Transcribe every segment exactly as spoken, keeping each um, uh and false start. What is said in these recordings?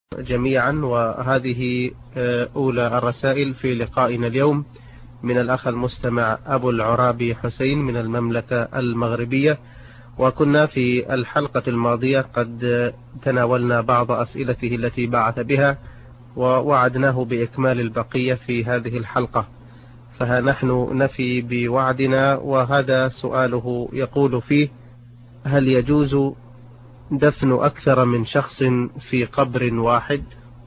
جميعا، وهذه أولى الرسائل في لقائنا اليوم من الأخ المستمع أبو العرابي حسين من المملكة المغربية. وكنا في الحلقة الماضية قد تناولنا بعض أسئلته التي بعث بها، ووعدناه بإكمال البقية في هذه الحلقة، فها نحن نفي بوعدنا. وهذا سؤاله يقول فيه: هل يجوز دفن أكثر من شخص في قبر واحد؟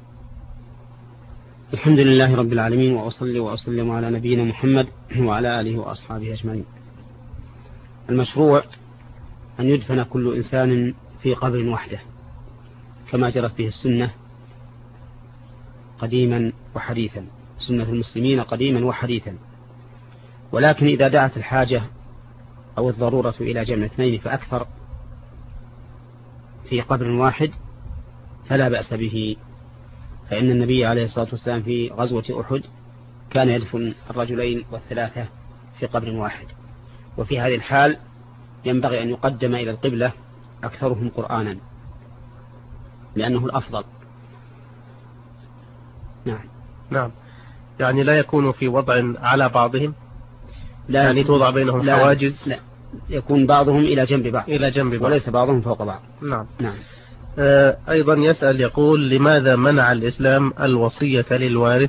الحمد لله رب العالمين، وأصلي وأسلم على نبينا محمد وعلى آله وأصحابه أجمعين. المشروع أن يدفن كل إنسان في قبر وحده كما جرت به السنة قديما وحديثا، سنة المسلمين قديما وحديثا. ولكن إذا دعت الحاجة أو الضرورة إلى جمع اثنين فأكثر في قبر واحد فلا بأس به، فإن النبي عليه الصلاة والسلام في غزوة أحد كان يدفن الرجلين والثلاثة في قبر واحد. وفي هذه الحال ينبغي أن يقدم إلى القبلة أكثرهم قرآنا لأنه الأفضل. نعم نعم يعني لا يكون في وضع على بعضهم، لا يعني توضع بينهم لا حواجز، لا يكون بعضهم إلى جنب بعض إلى جنب بعض وليس بعضهم فوق بعض. نعم نعم آه أيضا يسأل يقول: لماذا منع الإسلام الوصية للوارث؟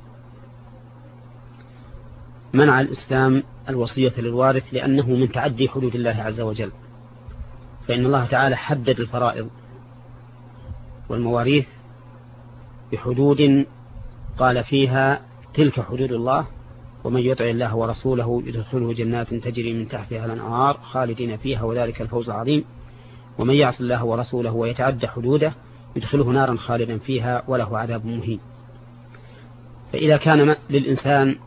منع الإسلام الوصية للوارث لأنه من تعدي حدود الله عز وجل، فإن الله تعالى حدد الفرائض والمواريث بحدود قال فيها: تلك حدود الله، ومن يطع الله ورسوله يدخله جنات تجري من تحتها الأنهار خالدين فيها وذلك الفوز العظيم، ومن يعص الله ورسوله ويتعدى حدوده يدخله نارا خالدا فيها وله عذاب مهين. فإذا كان للإنسان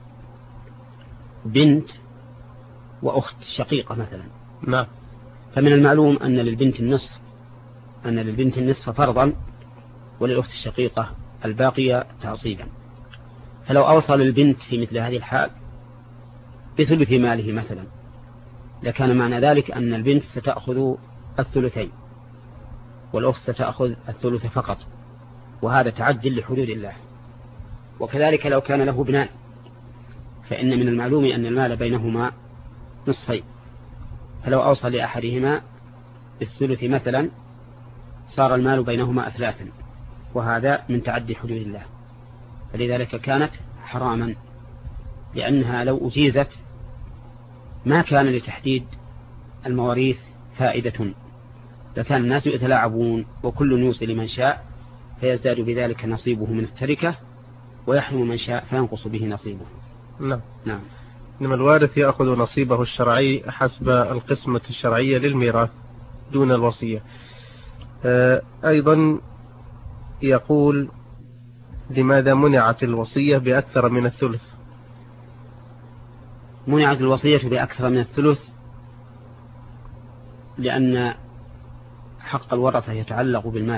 بنت وأخت شقيقة مثلا، نعم فمن المعلوم أن للبنت النصف أن للبنت النصف فرضا، وللأخت الشقيقة الباقية تعصيبا. فلو أوصل البنت في مثل هذه الحال بثلث ماله مثلا، لكان معنى ذلك أن البنت ستأخذ الثلثين والأخت ستأخذ الثلث فقط، وهذا تعدل لحدود الله. وكذلك لو كان له ابنان، فإن من المعلوم أن المال بينهما نصفين، فلو أوصل لأحدهما بالثلث مثلا صار المال بينهما أثلاثا، وهذا من تعدي حدود الله، فلذلك كانت حراما، لأنها لو أجيزت ما كان لتحديد المواريث فائدة، لكان الناس يتلاعبون وكل يوصي لمن شاء فيزداد بذلك نصيبه من التركة، ويحرم من شاء فينقص به نصيبه. نعم نعم إنما الوارث يأخذ نصيبه الشرعي حسب القسمة الشرعية للميراث دون الوصية. أيضا يقول: لماذا منعت الوصية بأكثر من الثلث؟ منعت الوصية بأكثر من الثلث لأن حق الورثة يتعلق بالمال،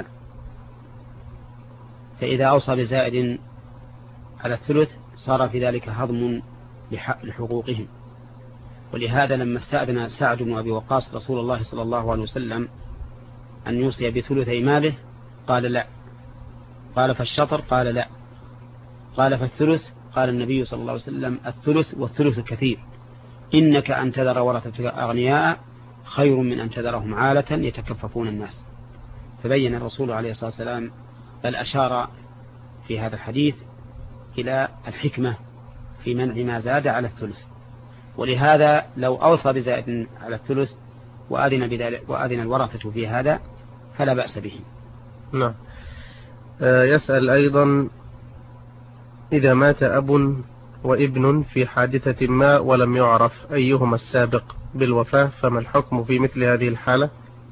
فإذا أوصى بزائد على الثلث صار في ذلك هضم لحقوقهم. ولهذا لما استأذن سعد بن أبي وقاص رسول الله صلى الله عليه وسلم أن يوصي بثلثي ماله قال لا، قال فالشطر قال لا، قال فالثلث، قال النبي صلى الله عليه وسلم: الثلث والثلث كثير، إنك أن تذر ورثتك أغنياء خير من أن تذرهم عالة يتكففون الناس. فبين الرسول عليه الصلاة والسلام بل أشار في هذا الحديث إلى الحكمة في منع ما زاد على الثلث. ولهذا لو أوصى بزائد على الثلث وأذن, بذلك وأذن الورثة في هذا فلا بأس به. نعم. يسأل أيضا: إذا مات أب وابن في حادثة ما ولم يعرف أيهما السابق بالوفاة فما الحكم في مثل هذه الحالة؟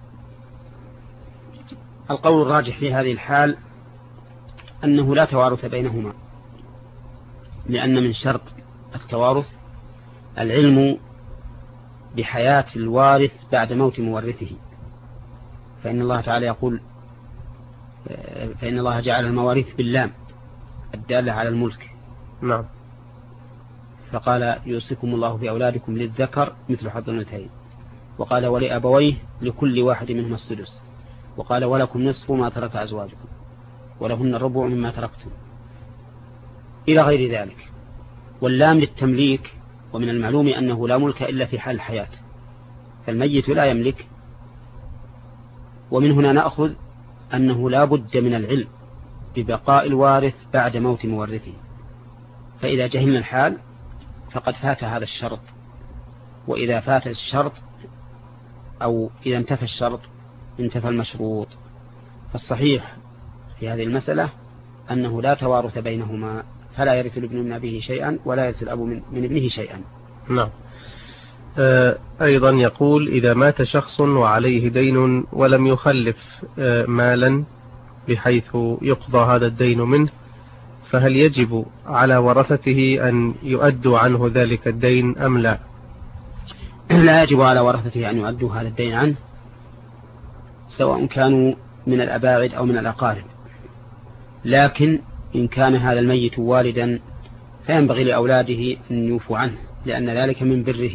القول الراجح في هذه الحال أنه لا توارث بينهما، لأن من شرط التوارث العلم بحياة الوارث بعد موت مورثه، فإن الله تعالى يقول: فإن الله جعل المواريث باللام الدالة على الملك. نعم. فقال: يوصيكم الله في أولادكم للذكر مثل حظ الأنثيين، وقال: ولأبويه لكل واحد منهما السدس، وقال: ولكم نصف ما ترك أزواجكم. ولهن الربع مما تركتم إلى غير ذلك. واللام للتمليك، ومن المعلوم أنه لا ملك إلا في حال الحياة، فالميت لا يملك. ومن هنا نأخذ أنه لا بد من العلم ببقاء الوارث بعد موت مورثه، فإذا جهلنا الحال فقد فات هذا الشرط، وإذا فات الشرط أو إذا انتفى الشرط انتفى المشروط. فالصحيح في هذه المسألة أنه لا توارث بينهما، فلا يرث الابن من أبيه شيئا ولا يرث الأب من, من ابنه شيئا. نعم. آه أيضا يقول: إذا مات شخص وعليه دين ولم يخلف آه مالا بحيث يقضى هذا الدين منه، فهل يجب على ورثته أن يؤدوا عنه ذلك الدين أم لا؟ لا يجب على ورثته أن يؤدوا هذا الدين عنه، سواء كانوا من الأباعد أو من الأقارب. لكن إن كان هذا الميت والدا فينبغي لأولاده أن يوفوا عنه، لأن ذلك من بره.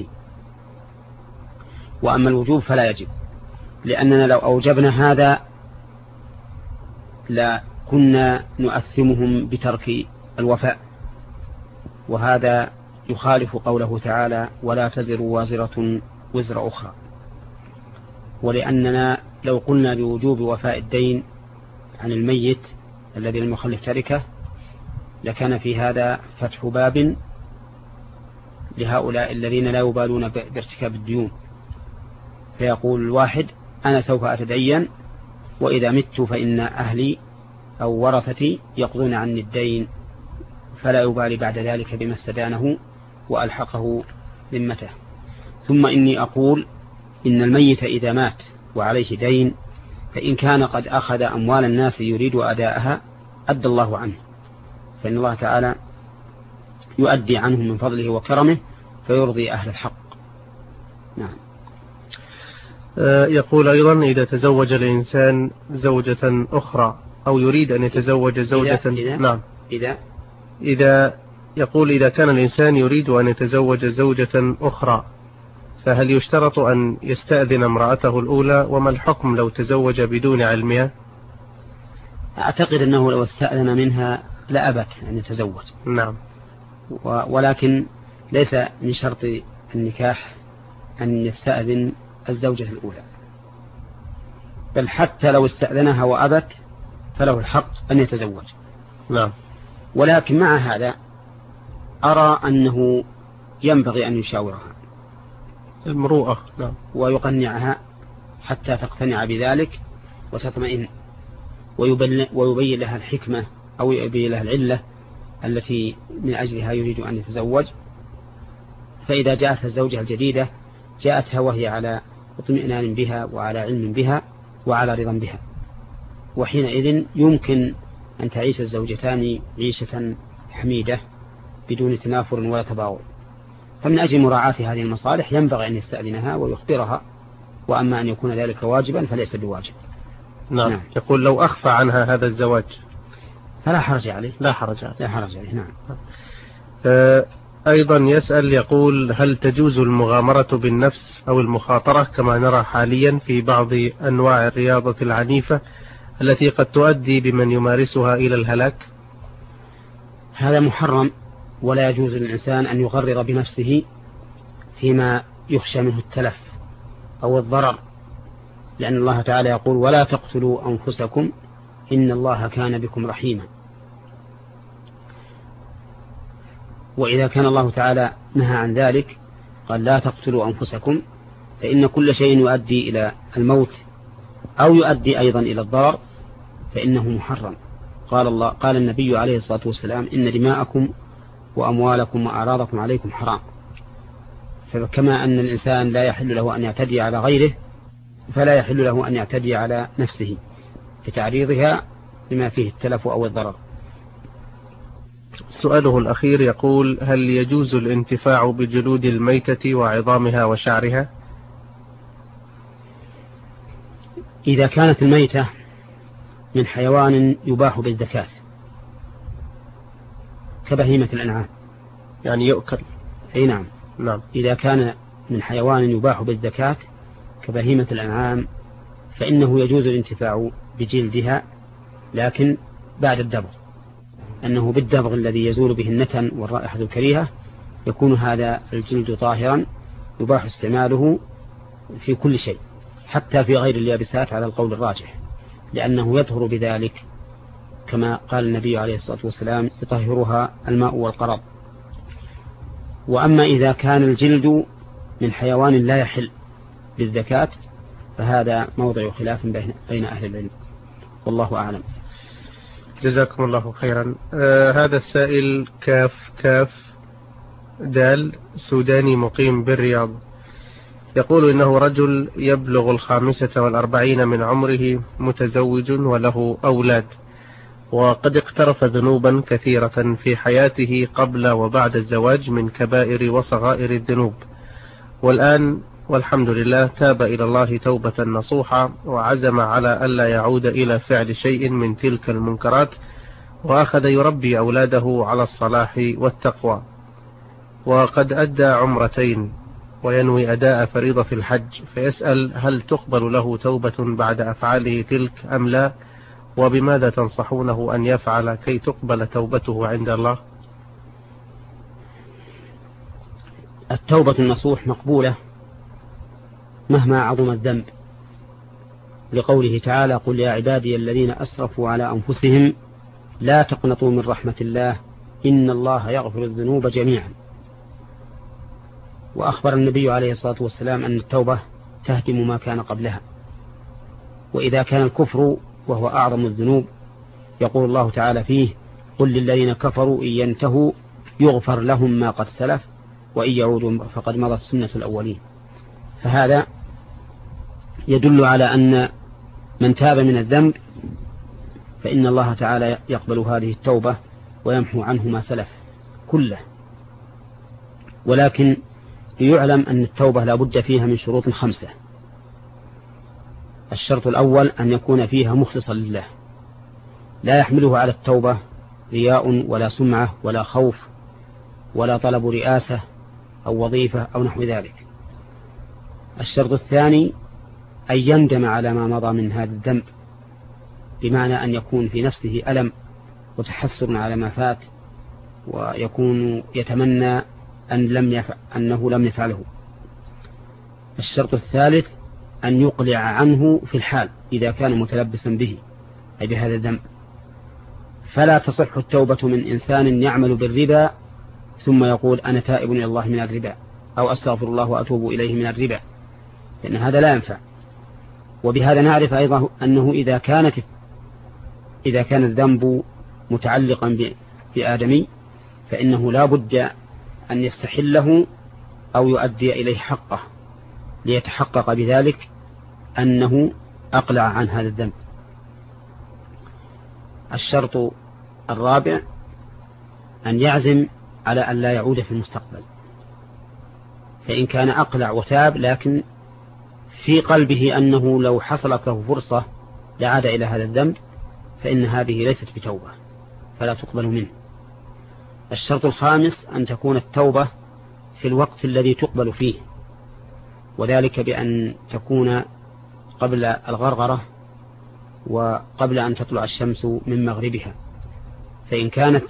وأما الوجوب فلا يجب، لأننا لو أوجبنا هذا لا كنا نؤثمهم بترك الوفاء، وهذا يخالف قوله تعالى: ولا تزر وازرة وزر أخرى. ولأننا لو قلنا بوجوب وفاء الدين عن الميت الذي لم يخلف تركه لكان في هذا فتح باب لهؤلاء الذين لا يبالون بارتكاب الديون، فيقول الواحد: أنا سوف أتدين، وإذا مت فإن أهلي أو ورثتي يقضون عني الدين، فلا يبالي بعد ذلك بما استدانه وألحقه ذمته. ثم إني أقول إن الميت إذا مات وعليه دين، فإن كان قد أخذ أموال الناس يريد أداءها أدى الله عنه، فإن الله تعالى يؤدي عنهم من فضله وكرمه فيرضي أهل الحق. نعم. يقول أيضا: إذا تزوج الإنسان زوجة أخرى أو يريد أن يتزوج زوجة إذا نعم إذا إذا يقول إذا كان الإنسان يريد أن يتزوج زوجة أخرى، فهل يشترط أن يستأذن امرأته الأولى؟ وما الحكم لو تزوج بدون علمها؟ أعتقد أنه لو استأذن منها لأبت أن يتزوج. نعم. ولكن ليس من شرط النكاح أن يستأذن الزوجة الأولى، بل حتى لو استأذنها وأبت فله الحق أن يتزوج. نعم. ولكن مع هذا أرى أنه ينبغي أن يشاورها المروءة. نعم. ويقنعها حتى تقتنع بذلك وتطمئن، ويبين لها الحكمة أو يبين لها العلة التي من أجلها يريد أن يتزوج. فإذا جاءتها الزوجة الجديدة جاءتها وهي على اطمئنان بها وعلى علم بها وعلى رضا بها، وحينئذ يمكن أن تعيش الزوجتان عيشة حميدة بدون تنافر ولا تباغض. فمن أجل مراعاة هذه المصالح ينبغي أن يستأذنها ويخبرها، وأما أن يكون ذلك واجبا فليس بواجب. نعم. نعم. يقول: لو أخفى عنها هذا الزواج فلا حرج عليه. لا حرج عليه. لا حرج عليه. نعم. آه أيضا يسأل يقول: هل تجوز المغامرة بالنفس أو المخاطرة كما نرى حاليا في بعض أنواع الرياضة العنيفة التي قد تؤدي بمن يمارسها إلى الهلاك؟ هذا محرم، ولا يجوز للإنسان أن يغرر بنفسه فيما يخشى منه التلف أو الضرر، لأن الله تعالى يقول: ولا تقتلوا أنفسكم إن الله كان بكم رحيما. وإذا كان الله تعالى نهى عن ذلك قال: لا تقتلوا أنفسكم، فإن كل شيء يؤدي إلى الموت أو يؤدي أيضا إلى الضرر فإنه محرم. قال الله قال النبي عليه الصلاة والسلام: إن دماءكم وأموالكم وأعراضكم عليكم حرام. فكما أن الإنسان لا يحل له أن يعتدي على غيره فلا يحل له أن يعتدي على نفسه بتعريضها لما فيه التلف أو الضرر. سؤاله الأخير يقول: هل يجوز الانتفاع بجلود الميتة وعظامها وشعرها؟ إذا كانت الميتة من حيوان يباح بالزكاة كبهيمة الأنعام، يعني يؤكل. أي نعم. نعم. إذا كان من حيوان يباح بالزكاة كبهيمة الأنعام فإنه يجوز الانتفاع بجلدها، لكن بعد الدبغ، أنه بالدبغ الذي يزول به النتن والرائحة الكريهة يكون هذا الجلد طاهرا يباح استعماله في كل شيء حتى في غير اليابسات على القول الراجح، لأنه يطهر بذلك كما قال النبي عليه الصلاة والسلام يطهرها الماء والقراب. وأما إذا كان الجلد من حيوان لا يحل بالزكاة فهذا موضع خلاف بين أهل العلم، والله أعلم. جزاكم الله خيرا. آه هذا السائل كاف كاف دال سوداني مقيم بالرياض، يقول إنه رجل يبلغ الخامسة والأربعين من عمره، متزوج وله أولاد، وقد اقترف ذنوبا كثيرة في حياته قبل وبعد الزواج من كبائر وصغائر الذنوب، والآن والحمد لله تاب إلى الله توبة نصوحة وعزم على ألا يعود إلى فعل شيء من تلك المنكرات، وأخذ يربي أولاده على الصلاح والتقوى، وقد أدى عمرتين وينوي أداء فريضة الحج، فيسأل هل تقبل له توبة بعد أفعاله تلك أم لا، وبماذا تنصحونه أن يفعل كي تقبل توبته عند الله؟ التوبة النصوح مقبولة مهما عظم الذنب، لقوله تعالى قل يا عبادي الذين أسرفوا على أنفسهم لا تقنطوا من رحمة الله إن الله يغفر الذنوب جميعا. وأخبر النبي عليه الصلاة والسلام أن التوبة تهدم ما كان قبلها. وإذا كان الكفر وهو أعظم الذنوب يقول الله تعالى فيه قل للذين كفروا إن ينتهوا يغفر لهم ما قد سلف وإن يعودوا فقد مضت سنة الأولين. فهذا يدل على أن من تاب من الذنب فإن الله تعالى يقبل هذه التوبة ويمحو عنه ما سلف كله. ولكن يعلم أن التوبة لا بد فيها من شروط خمسة. الشرط الأول أن يكون فيها مخلصا لله، لا يحمله على التوبة رياء ولا سمعة ولا خوف ولا طلب رئاسة أو وظيفة أو نحو ذلك. الشرط الثاني أن يندم على ما مضى من هذا الذنب، بمعنى أن يكون في نفسه ألم وتحسر على ما فات، ويكون يتمنى أن لم يفعل أنه لم يفعله. الشرط الثالث أن يقلع عنه في الحال إذا كان متلبسا به أي بهذا الذنب. فلا تصح التوبة من إنسان يعمل بالربا ثم يقول أنا تائب إلى الله من الربا أو أستغفر الله وأتوب إليه من الربا، لأن هذا لا ينفع. وبهذا نعرف أيضا أنه إذا كانت إذا كان الذنب متعلقا بآدمي فإنه لا بد أن يستحله أو يؤدي إليه حقه ليتحقق بذلك أنه أقلع عن هذا الذنب. الشرط الرابع أن يعزم على أن لا يعود في المستقبل، فإن كان أقلع وتاب لكن في قلبه أنه لو حصلت له فرصة لعاد إلى هذا الذنب فإن هذه ليست بتوبة فلا تقبل منه. الشرط الخامس أن تكون التوبة في الوقت الذي تقبل فيه، وذلك بأن تكون قبل الغرغرة وقبل أن تطلع الشمس من مغربها، فإن كانت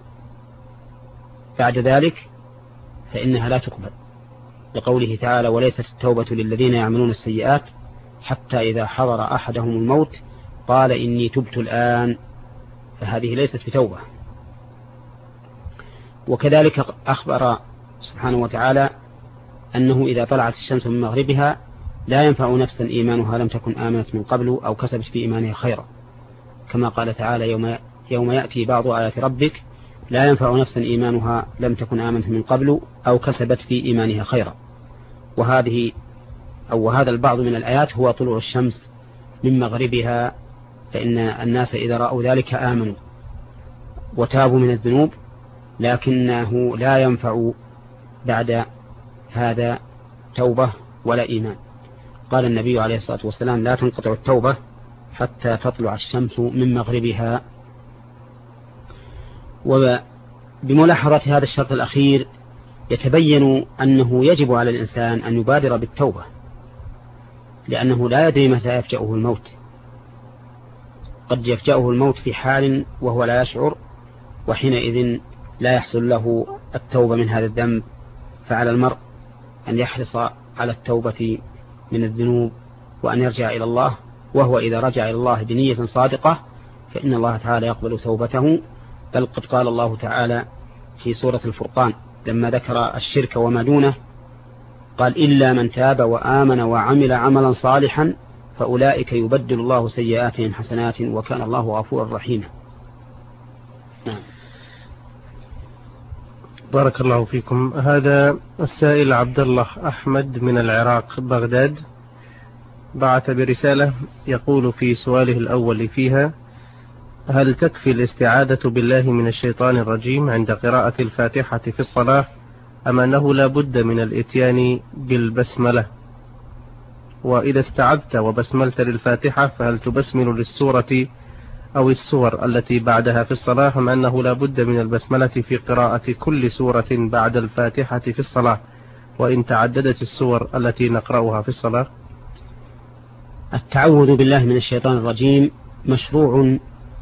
بعد ذلك فإنها لا تقبل، لقوله تعالى وليست التوبة للذين يعملون السيئات حتى إذا حضر أحدهم الموت قال إني تبت الآن، فهذه ليست بتوبة. وكذلك أخبر سبحانه وتعالى أنه إذا طلعت الشمس من مغربها لا ينفع نفسا إيمانها لم تكن آمنت من قبل أو كسبت في إيمانها خيرا، كما قال تعالى يوم, يوم يأتي بعض آيات ربك لا ينفع نفسا إيمانها لم تكن آمنت من قبل أو كسبت في إيمانها خيرا. وهذه أو هذا البعض من الآيات هو طلوع الشمس من مغربها، فإن الناس إذا رأوا ذلك آمنوا وتابوا من الذنوب، لكنه لا ينفع بعد هذا توبة ولا إيمان. قال النبي عليه الصلاة والسلام لا تنقطع التوبة حتى تطلع الشمس من مغربها. وبملاحظة هذا الشرط الأخير يتبين أنه يجب على الإنسان أن يبادر بالتوبة، لأنه لا يدري متى يفجأه الموت، قد يفجأه الموت في حال وهو لا يشعر، وحينئذ لا يحصل له التوبة من هذا الذنب. فعلى المرء أن يحرص على التوبة من الذنوب وأن يرجع إلى الله، وهو إذا رجع إلى الله بنية صادقة فإن الله تعالى يقبل توبته. بل قد قال الله تعالى في سورة الفرقان لما ذكر الشرك وما دونه قال: إلا من تاب وآمن وعمل عملا صالحا فأولئك يبدل الله سيئاتهم حسنات وكان الله غفورا رحيما. نعم. بارك الله فيكم. هذا السائل عبد الله أحمد من العراق بغداد بعث برسالة يقول في سؤاله الأول فيها: هل تكفي الاستعاذة بالله من الشيطان الرجيم عند قراءة الفاتحة في الصلاة، أم أنه لا بد من الإتيان بالبسملة؟ وإذا استعذت وبسملت للفاتحة فهل تبسمل للسورة أو السور التي بعدها في الصلاة، أم أنه لا بد من البسملة في قراءة كل سورة بعد الفاتحة في الصلاة وإن تعددت السور التي نقرأها في الصلاة؟ التعوذ بالله من الشيطان الرجيم مشروع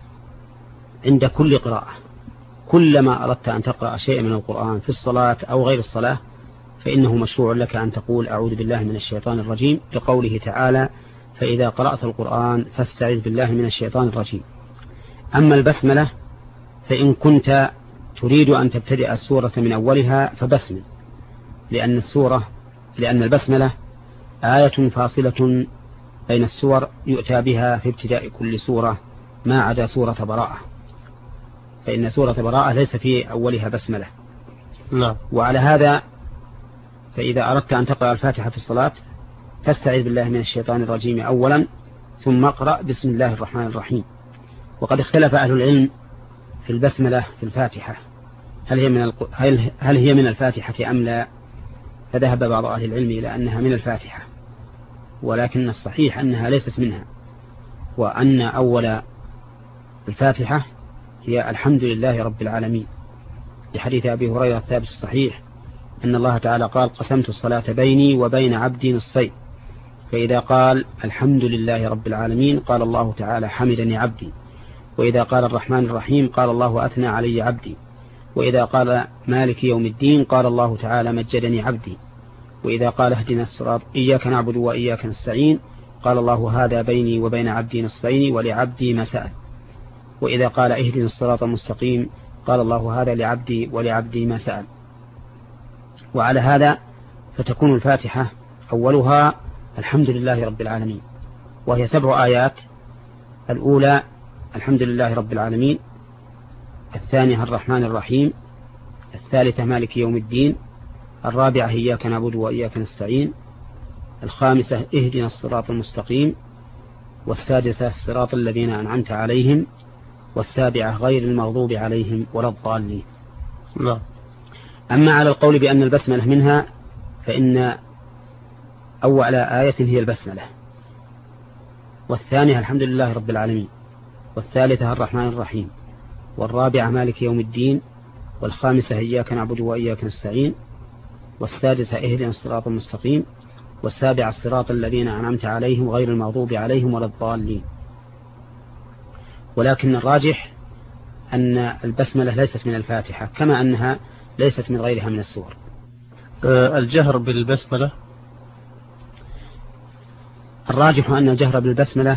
عند كل قراءة. كلما أردت أن تقرأ شيئا من القرآن في الصلاة أو غير الصلاة فإنه مشروع لك أن تقول: أعوذ بالله من الشيطان الرجيم، لقوله تعالى: فإذا قرأت القرآن فاستعذ بالله من الشيطان الرجيم. أما البسملة فإن كنت تريد أن تبتدئ السورة من أولها فبسمل، لأن السورة لأن البسملة آية فاصلة بين السور يؤتى بها في ابتداء كل سورة ما عدا سورة براءة، فإن سورة براءة ليس في أولها بسملة. نعم. وعلى هذا فإذا أردت أن تقرأ الفاتحة في الصلاة فاستعذ بالله من الشيطان الرجيم أولا ثم اقرأ بسم الله الرحمن الرحيم. وقد اختلف أهل العلم في البسملة في الفاتحة، هل هي من الق... هل... هل هي من الفاتحة أم لا؟ فذهب بعض أهل العلم إلى أنها من الفاتحة، ولكن الصحيح أنها ليست منها، وأن أول الفاتحة هي الحمد لله رب العالمين، لحديث أبي هريرة الثابت الصحيح أن الله تعالى قال: قسمت الصلاة بيني وبين عبدي نصفين، فإذا قال الحمد لله رب العالمين قال الله تعالى: حمدني عبدي، وإذا قال الرحمن الرحيم قال الله: أثنى علي عبدي، وإذا قال مالك يوم الدين قال الله تعالى: مجدني عبدي، وإذا قال اهدنا الصراط إياك نعبد وإياك نستعين قال الله: هذا بيني وبين عبدي نصفين ولعبدي ما سأل، وإذا قال اهدنا الصراط المستقيم قال الله: هذا لعبدي ولعبدي ما سأل. وعلى هذا فتكون الفاتحة أولها الحمد لله رب العالمين، وهي سبع آيات: الأولى الحمد لله رب العالمين، الثانية الرحمن الرحيم، الثالثة مالك يوم الدين، الرابعة إياك نعبد وإياك نستعين، الخامسة اهدنا الصراط المستقيم، والسادسة صراط الذين أنعمت عليهم، والسابعة غير المغضوب عليهم ولا الضالين. نعم. أما على القول بأن البسملة منها فإن أول آية هي البسملة، والثانية الحمد لله رب العالمين، والثالثة الرحمن الرحيم، والرابعة مالك يوم الدين، والخامسة إياك نعبد وإياك نستعين، والسادسة اهدنا الصراط المستقيم، والسابعة الصراط الذين أنعمت عليهم غير المغضوب عليهم ولا الضالين. ولكن الراجح أن البسملة ليست من الفاتحة، كما أنها ليست من غيرها من السور. الجهر بالبسملة، الراجح أن الجهر بالبسملة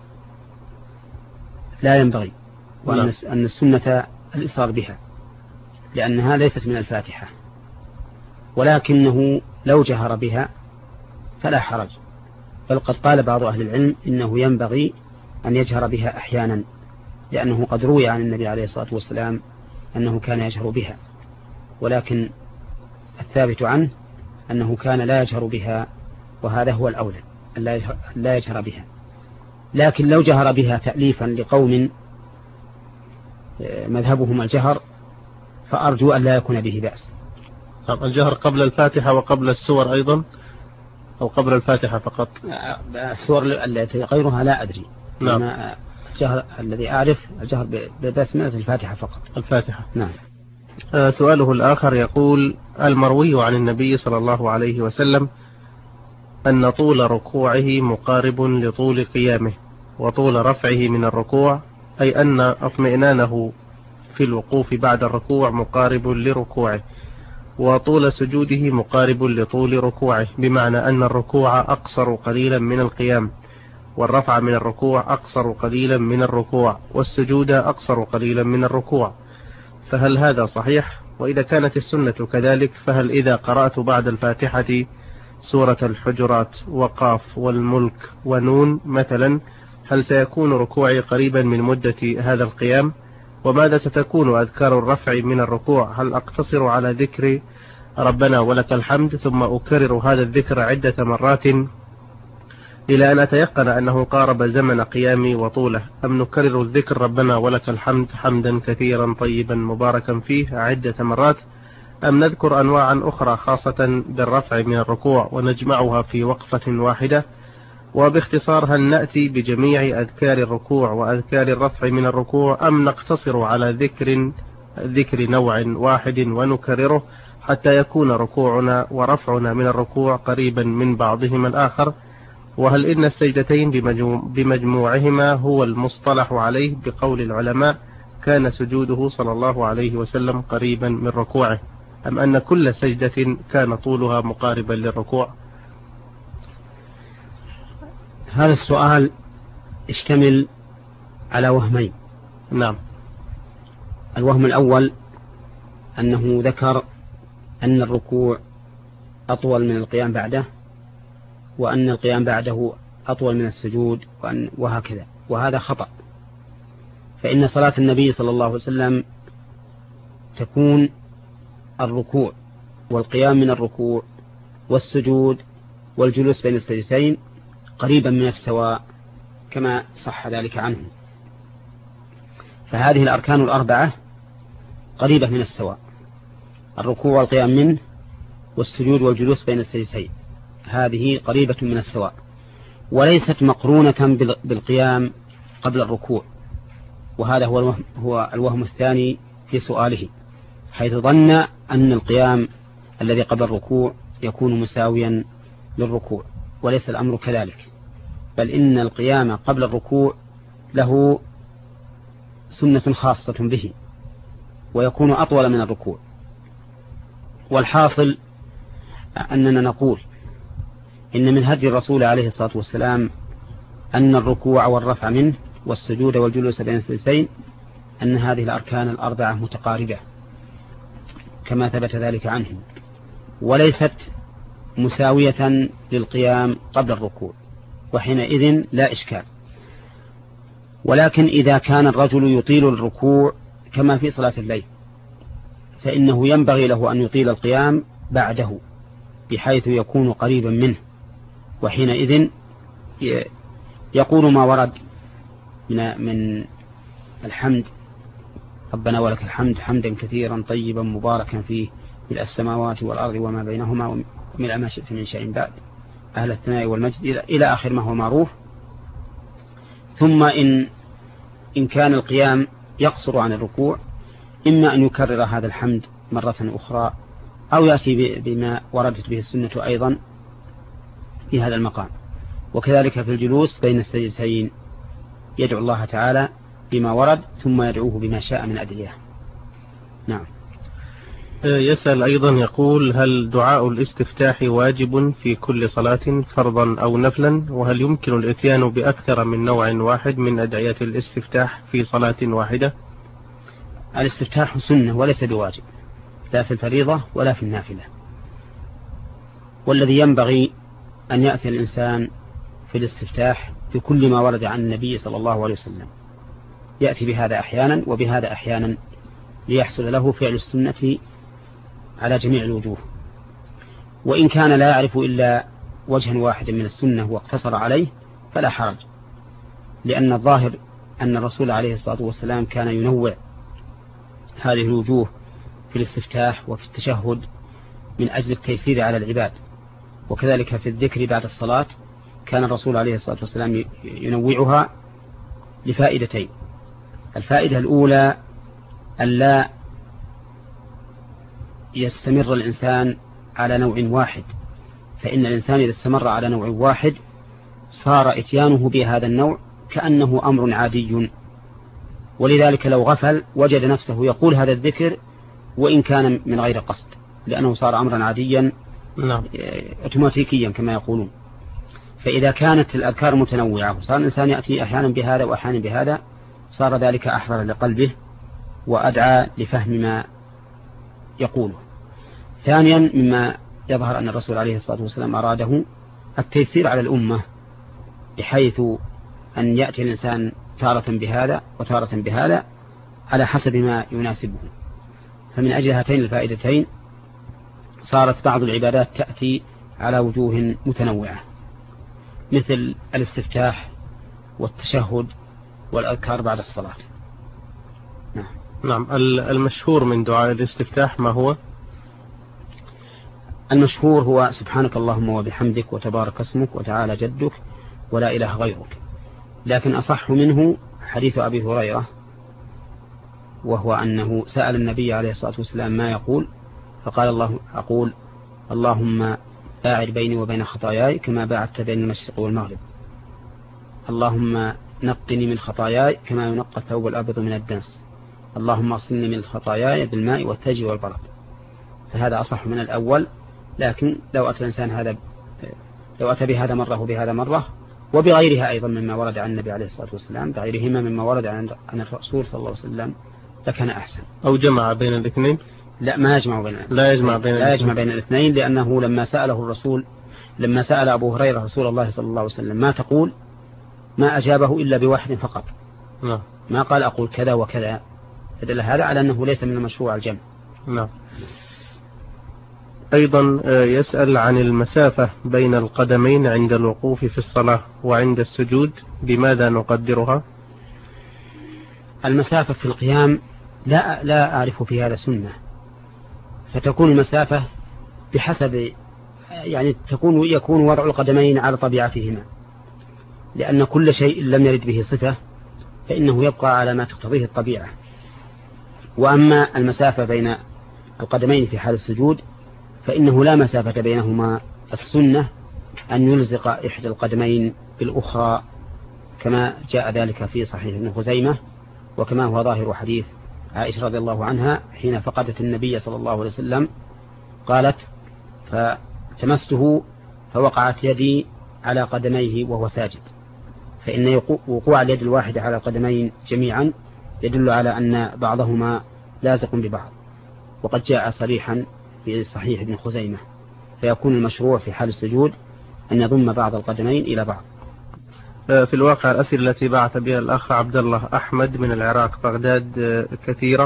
لا ينبغي، وأن أن السنة الإصرار بها لأنها ليست من الفاتحة، ولكنه لو جهر بها فلا حرج، بل قد قال بعض أهل العلم إنه ينبغي أن يجهر بها أحيانا، لأنه قد روي عن النبي عليه الصلاة والسلام أنه كان يجهر بها، ولكن الثابت عنه أنه كان لا يجهر بها، وهذا هو الأولى لا يجهر بها. لكن لو جهر بها تأليفا لقوم مذهبهم الجهر فأرجو أن لا يكون به بأس. الجهر قبل الفاتحة وقبل السور أيضا، أو قبل الفاتحة فقط؟ السور التي غيرها لا أدري. نعم. الجهر الذي أعرف الجهر ببسملة الفاتحة فقط. الفاتحة. نعم. آه سؤاله الآخر يقول: المروي عن النبي صلى الله عليه وسلم أن طول ركوعه مقارب لطول قيامه، وطول رفعه من الركوع، أي أن اطمئنانه في الوقوف بعد الركوع مقارب لركوعه، وطول سجوده مقارب لطول ركوعه، بمعنى أن الركوع أقصر قليلا من القيام، والرفع من الركوع أقصر قليلا من الركوع، والسجود أقصر قليلا من الركوع. فهل هذا صحيح؟ وإذا كانت السنة كذلك، فهل إذا قرأت بعد الفاتحة سورة الحجرات وقاف والملك ونون مثلا، هل سيكون ركوعي قريبا من مدة هذا القيام؟ وماذا ستكون أذكار الرفع من الركوع؟ هل أقتصر على ذكر ربنا ولك الحمد ثم أكرر هذا الذكر عدة مرات إلى أن أتيقن أنه قارب زمن قيامي وطوله، أم نكرر الذكر ربنا ولك الحمد حمدا كثيرا طيبا مباركا فيه عدة مرات، أم نذكر أنواعا أخرى خاصة بالرفع من الركوع ونجمعها في وقفة واحدة؟ وباختصار، هل نأتي بجميع أذكار الركوع وأذكار الرفع من الركوع، أم نقتصر على ذكر ذكر نوع واحد ونكرره حتى يكون ركوعنا ورفعنا من الركوع قريبا من بعضهما الآخر؟ وهل إن السجدتين بمجموعهما هو المصطلح عليه بقول العلماء كان سجوده صلى الله عليه وسلم قريبا من ركوعه، أم أن كل سجدة كان طولها مقاربا للركوع؟ هذا السؤال يشتمل على وهمين. نعم. الوهم الأول أنه ذكر أن الركوع أطول من القيام بعده، وأن القيام بعده أطول من السجود، وأن وهكذا، وهذا خطأ. فإن صلاة النبي صلى الله عليه وسلم تكون الركوع والقيام من الركوع والسجود والجلوس بين السجدتين قريبا من السواء كما صح ذلك عنه. فهذه الأركان الأربعة قريبة من السواء، الركوع والقيام منه والسجود والجلوس بين السجدتين، هذه قريبة من السواء، وليست مقرونة بالقيام قبل الركوع. وهذا هو الوهم, هو الوهم الثاني في سؤاله، حيث ظن أن القيام الذي قبل الركوع يكون مساويا للركوع، وليس الأمر كذلك، بل إن القيام قبل الركوع له سنة خاصة به ويكون أطول من الركوع. والحاصل أننا نقول إن من هدي الرسول عليه الصلاة والسلام أن الركوع والرفع منه والسجود والجلوس بين السجدتين أن هذه الأركان الأربعة متقاربة كما ثبت ذلك عنه، وليست مساوية للقيام قبل الركوع، وحينئذ لا إشكال. ولكن إذا كان الرجل يطيل الركوع كما في صلاة الليل، فإنه ينبغي له أن يطيل القيام بعده بحيث يكون قريبا منه، وحينئذ يقول ما ورد من من الحمد ربنا ولك الحمد حمدا كثيرا طيبا مباركا فيه ملء السماوات والأرض وما بينهما وملء ما شئت من شيء بعد أهل الثناء والمجد إلى آخر ما هو معروف. ثم إن إن كان القيام يقصر عن الركوع، إما أن يكرر هذا الحمد مرة أخرى أو يأتي بما وردت به السنة أيضا في هذا المقام. وكذلك في الجلوس بين السجدتين يدعو الله تعالى بما ورد ثم يدعوه بما شاء من أدعية. نعم. يسأل أيضا يقول: هل دعاء الاستفتاح واجب في كل صلاة فرضا أو نفلا؟ وهل يمكن الإتيان بأكثر من نوع واحد من أدعية الاستفتاح في صلاة واحدة؟ الاستفتاح سنة وليس بواجب، لا في الفريضة ولا في النافلة. والذي ينبغي أن يأتي الإنسان في الاستفتاح بكل ما ورد عن النبي صلى الله عليه وسلم، يأتي بهذا أحيانا وبهذا أحيانا ليحصل له فعل السنة على جميع الوجوه. وإن كان لا يعرف إلا وجها واحدا من السنة واقتصر عليه فلا حرج، لأن الظاهر أن الرسول عليه الصلاة والسلام كان ينوع هذه الوجوه في الاستفتاح وفي التشهد من أجل التيسير على العباد. وكذلك في الذكر بعد الصلاة كان الرسول عليه الصلاة والسلام ينوعها لفائدتين: الفائدة الأولى ألا يستمر الإنسان على نوع واحد، فإن الإنسان إذا استمر على نوع واحد صار إتيانه بهذا النوع كأنه أمر عادي، ولذلك لو غفل وجد نفسه يقول هذا الذكر وإن كان من غير قصد، لأنه صار أمرا عاديا نعم. اوتوماتيكيا كما يقولون. فإذا كانت الأذكار متنوعة وصار الإنسان يأتي أحيانا بهذا وأحيانا بهذا، صار ذلك أحضر لقلبه وأدعى لفهم ما يقوله. ثانيا مما يظهر أن الرسول عليه الصلاة والسلام أراده التيسير على الأمة، بحيث أن يأتي الإنسان تارة بهذا وتارة بهذا على حسب ما يناسبه. فمن أجل هاتين الفائدتين صارت بعض العبادات تأتي على وجوه متنوعة، مثل الاستفتاح والتشهد والأذكار بعد الصلاة. نعم. نعم. المشهور من دعاء الاستفتاح ما هو؟ المشهور هو سبحانك اللهم وبحمدك وتبارك اسمك وتعالى جدك ولا إله غيرك. لكن أصح منه حديث أبي هريرة، وهو أنه سأل النبي عليه الصلاة والسلام ما يقول، فقال الله أقول اللهم باعد بيني وبين خطاياي كما باعدت بين المشرق والمغرب، اللهم نقني من خطاياي كما ينقى الثوب الأبيض من الدنس، اللهم اغسلني من خطاياي بالماء والثلج والبرد. فهذا أصح من الأول، لكن لو أتى الإنسان هذا لو أتى بهذا مرة وبهذا مرة وبغيرها أيضا مما ورد عن النبي عليه الصلاة والسلام، بغيرهما مما ورد عن الرسول صلى الله عليه وسلم، لكان أحسن. أو جمع بين الاثنين؟ لا، ما يجمع بين الاثنين. لا يجمع بين لا يجمع بين الاثنين، لأنه لما سأله الرسول لما سأل أبو هريرة رسول الله صلى الله عليه وسلم ما تقول، ما أجابه إلا بواحد فقط. نعم. ما قال أقول كذا وكذا، فدل هذا على أنه ليس من المشروع الجمع. نعم. أيضا يسأل عن المسافة بين القدمين عند الوقوف في الصلاة وعند السجود، بماذا نقدرها؟ المسافة في القيام لا لا أعرف في هذا سنة، فتكون المسافة بحسب يعني تكون يكون وضع القدمين على طبيعتهما، لأن كل شيء لم يرد به صفة فإنه يبقى على ما تقتضيه الطبيعة. وأما المسافة بين القدمين في حال السجود فإنه لا مسافة بينهما، السنة أن يلزق إحدى القدمين بالأخرى كما جاء ذلك في صحيح ابن خزيمة، وكما هو ظاهر حديث عائشة رضي الله عنها حين فقدت النبي صلى الله عليه وسلم قالت فتمسته فوقعت يدي على قدميه وهو ساجد، فإن وقوع اليد الواحدة على القدمين جميعا يدل على أن بعضهما لازق ببعض، وقد جاء صريحا في صحيح ابن خزيمة، فيكون المشروع في حال السجود أن يضم بعض القدمين إلى بعض. في الواقع الأسئلة التي بعث بها الأخ عبد الله أحمد من العراق بغداد كثيرة،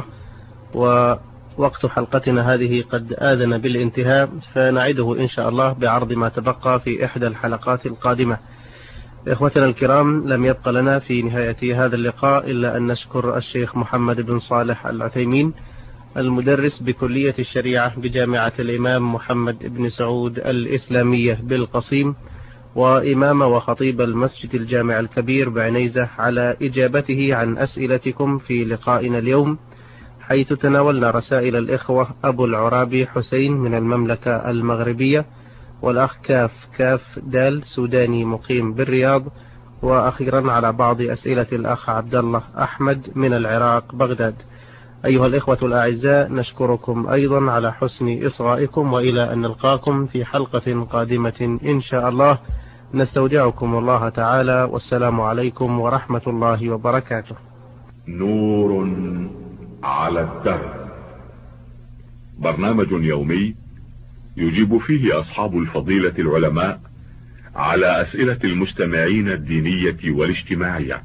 ووقت حلقتنا هذه قد آذن بالانتهاء، فنعده إن شاء الله بعرض ما تبقى في إحدى الحلقات القادمة. إخوتنا الكرام، لم يبق لنا في نهاية هذا اللقاء إلا أن نشكر الشيخ محمد بن صالح العثيمين المدرس بكلية الشريعة بجامعة الإمام محمد بن سعود الإسلامية بالقصيم، وإمام وخطيب المسجد الجامع الكبير بعنيزة، على إجابته عن أسئلتكم في لقائنا اليوم، حيث تناولنا رسائل الإخوة أبو العرابي حسين من المملكة المغربية، والأخ كاف كاف دال سوداني مقيم بالرياض، وأخيرا على بعض أسئلة الأخ عبد الله أحمد من العراق بغداد. أيها الإخوة الأعزاء، نشكركم أيضا على حسن إصغائكم، وإلى أن نلقاكم في حلقة قادمة إن شاء الله. نستودعكم الله تعالى، والسلام عليكم ورحمة الله وبركاته. نور على الدرب، برنامج يومي يجيب فيه أصحاب الفضيلة العلماء على أسئلة المستمعين الدينية والاجتماعية.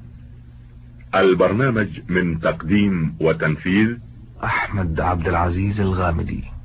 البرنامج من تقديم وتنفيذ أحمد عبد العزيز الغامدي.